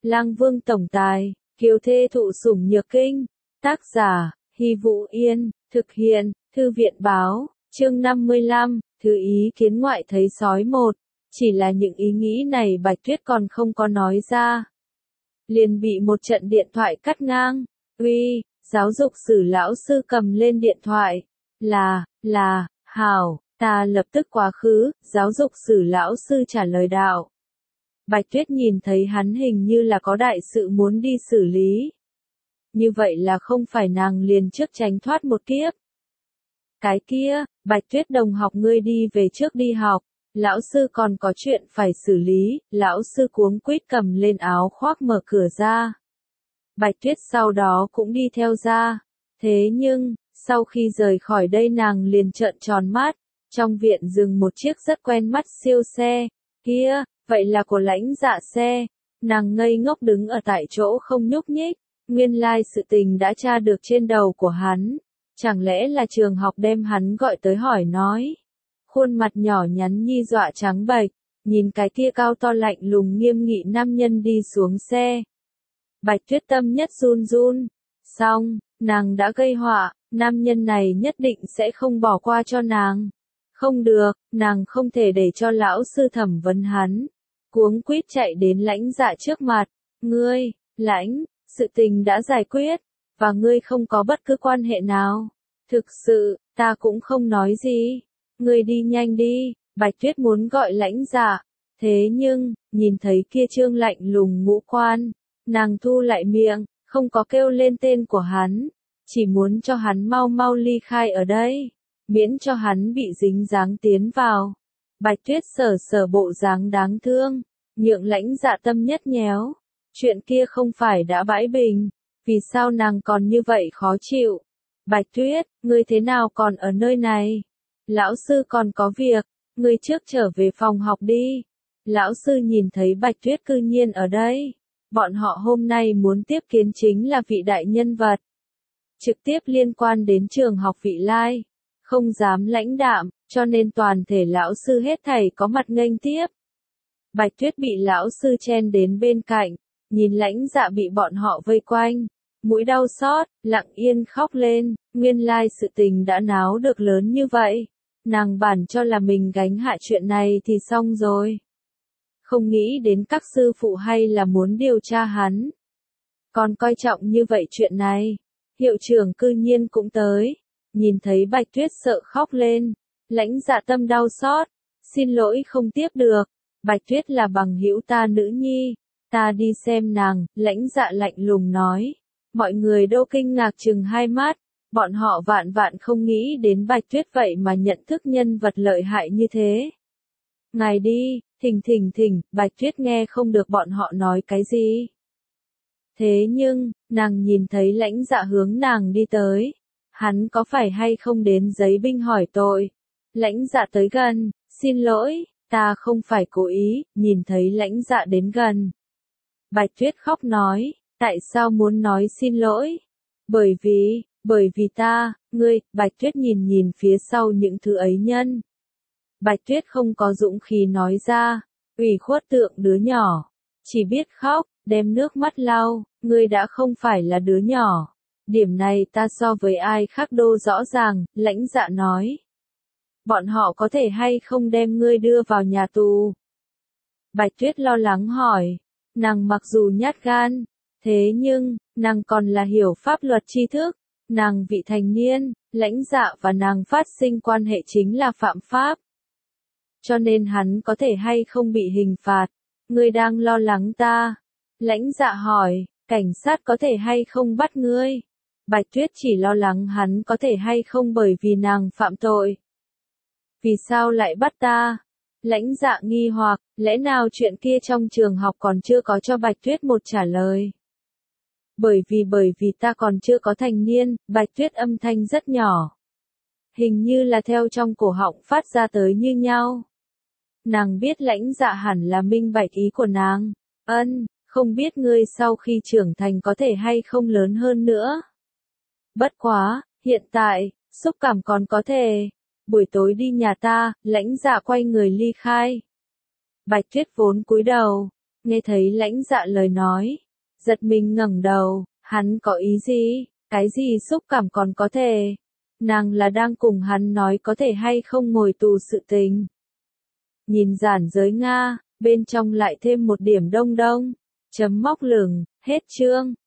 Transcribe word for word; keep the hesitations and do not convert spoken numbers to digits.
Lang Vương tổng tài, kiều thê thụ sủng nhược kinh. Tác giả, Hy Vũ Yên, thực hiện, Thư viện báo, chương năm mươi lăm, thứ ý kiến ngoại thấy sói một. Chỉ là những ý nghĩ này Bạch Tuyết còn không có nói ra. Liền bị một trận điện thoại cắt ngang. Uy, giáo dục sử lão sư cầm lên điện thoại. Là, là, hảo, ta lập tức quá khứ, giáo dục sử lão sư trả lời đạo. Bạch Tuyết nhìn thấy hắn hình như là có đại sự muốn đi xử lý. Như vậy là không phải nàng liền trước tránh thoát một kiếp. Cái kia, Bạch Tuyết đồng học ngươi đi về trước đi học, lão sư còn có chuyện phải xử lý, lão sư cuống quýt cầm lên áo khoác mở cửa ra. Bạch Tuyết sau đó cũng đi theo ra. Thế nhưng, sau khi rời khỏi đây nàng liền trợn tròn mắt, trong viện dừng một chiếc rất quen mắt siêu xe, kia, vậy là của Lãnh Dạ xe, nàng ngây ngốc đứng ở tại chỗ không nhúc nhích, nguyên lai sự tình đã tra được trên đầu của hắn, chẳng lẽ là trường học đem hắn gọi tới hỏi nói. Khuôn mặt nhỏ nhắn nhi dọa trắng bệch, nhìn cái kia cao to lạnh lùng nghiêm nghị nam nhân đi xuống xe. Bạch Tuyết tâm nhất run run, xong, nàng đã gây họa, nam nhân này nhất định sẽ không bỏ qua cho nàng. Không được, nàng không thể để cho lão sư thẩm vấn hắn. Cuống quýt chạy đến Lãnh Dạ trước mặt, ngươi, Lãnh, sự tình đã giải quyết, và ngươi không có bất cứ quan hệ nào. Thực sự, ta cũng không nói gì. Ngươi đi nhanh đi, Bạch Tuyết muốn gọi Lãnh Dạ. Thế nhưng, nhìn thấy kia trương lạnh lùng ngũ quan, nàng thu lại miệng, không có kêu lên tên của hắn. Chỉ muốn cho hắn mau mau ly khai ở đây, miễn cho hắn bị dính dáng tiến vào. Bạch Tuyết sờ sờ bộ dáng đáng thương, nhượng Lãnh Dạ tâm nhất nhéo. Chuyện kia không phải đã bãi bình, vì sao nàng còn như vậy khó chịu? Bạch Tuyết, ngươi thế nào còn ở nơi này? Lão sư còn có việc, ngươi trước trở về phòng học đi. Lão sư nhìn thấy Bạch Tuyết cư nhiên ở đây. Bọn họ hôm nay muốn tiếp kiến chính là vị đại nhân vật. Trực tiếp liên quan đến trường học Vị Lai. Không dám lãnh đạm, cho nên toàn thể lão sư hết thảy có mặt nghênh tiếp. Bạch Tuyết bị lão sư chen đến bên cạnh, nhìn Lãnh Dạ bị bọn họ vây quanh, mũi đau xót, lặng yên khóc lên, nguyên lai sự tình đã náo được lớn như vậy. Nàng bản cho là mình gánh hạ chuyện này thì xong rồi. Không nghĩ đến các sư phụ hay là muốn điều tra hắn. Còn coi trọng như vậy chuyện này, hiệu trưởng cư nhiên cũng tới. Nhìn thấy Bạch Tuyết sợ khóc lên, Lãnh Dạ tâm đau xót, xin lỗi không tiếp được, Bạch Tuyết là bằng hữu ta nữ nhi, ta đi xem nàng, Lãnh Dạ lạnh lùng nói. Mọi người đô kinh ngạc chừng hai mắt, bọn họ vạn vạn không nghĩ đến Bạch Tuyết vậy mà nhận thức nhân vật lợi hại như thế. Ngài đi, thình thình thình, Bạch Tuyết nghe không được bọn họ nói cái gì. Thế nhưng, nàng nhìn thấy Lãnh Dạ hướng nàng đi tới. Hắn có phải hay không đến giấy binh hỏi tội? Lãnh Dạ tới gần, xin lỗi, ta không phải cố ý, nhìn thấy Lãnh Dạ đến gần. Bạch Tuyết khóc nói, tại sao muốn nói xin lỗi? Bởi vì, bởi vì ta, ngươi, Bạch Tuyết nhìn nhìn phía sau những thứ ấy nhân. Bạch Tuyết không có dũng khí nói ra, ủy khuất tượng đứa nhỏ, chỉ biết khóc, đem nước mắt lau, ngươi đã không phải là đứa nhỏ. Điểm này ta so với ai khác đô rõ ràng, Lãnh Dạ nói. Bọn họ có thể hay không đem ngươi đưa vào nhà tù? Bạch Tuyết lo lắng hỏi, nàng mặc dù nhát gan, thế nhưng, nàng còn là hiểu pháp luật tri thức, nàng vị thành niên, Lãnh Dạ và nàng phát sinh quan hệ chính là phạm pháp. Cho nên hắn có thể hay không bị hình phạt, ngươi đang lo lắng ta. Lãnh Dạ hỏi, cảnh sát có thể hay không bắt ngươi? Bạch Tuyết chỉ lo lắng hắn có thể hay không bởi vì nàng phạm tội. Vì sao lại bắt ta? Lãnh Dạ nghi hoặc, lẽ nào chuyện kia trong trường học còn chưa có cho Bạch Tuyết một trả lời? Bởi vì bởi vì ta còn chưa có thành niên, Bạch Tuyết âm thanh rất nhỏ. Hình như là theo trong cổ họng phát ra tới như nhau. Nàng biết Lãnh Dạ hẳn là minh bạch ý của nàng. Ân, không biết ngươi sau khi trưởng thành có thể hay không lớn hơn nữa. Bất quá, hiện tại, xúc cảm còn có thể. Buổi tối đi nhà ta, Lãnh Dạ quay người ly khai. Bạch Tuyết vốn cúi đầu, Nghe thấy Lãnh Dạ lời nói, giật mình ngẩng đầu, hắn có ý gì? Cái gì xúc cảm còn có thể? Nàng là đang cùng hắn nói có thể hay không ngồi tù sự tình. Nhìn giản giới Nga, bên trong lại thêm một điểm đông đông, chấm móc lửng, hết chương.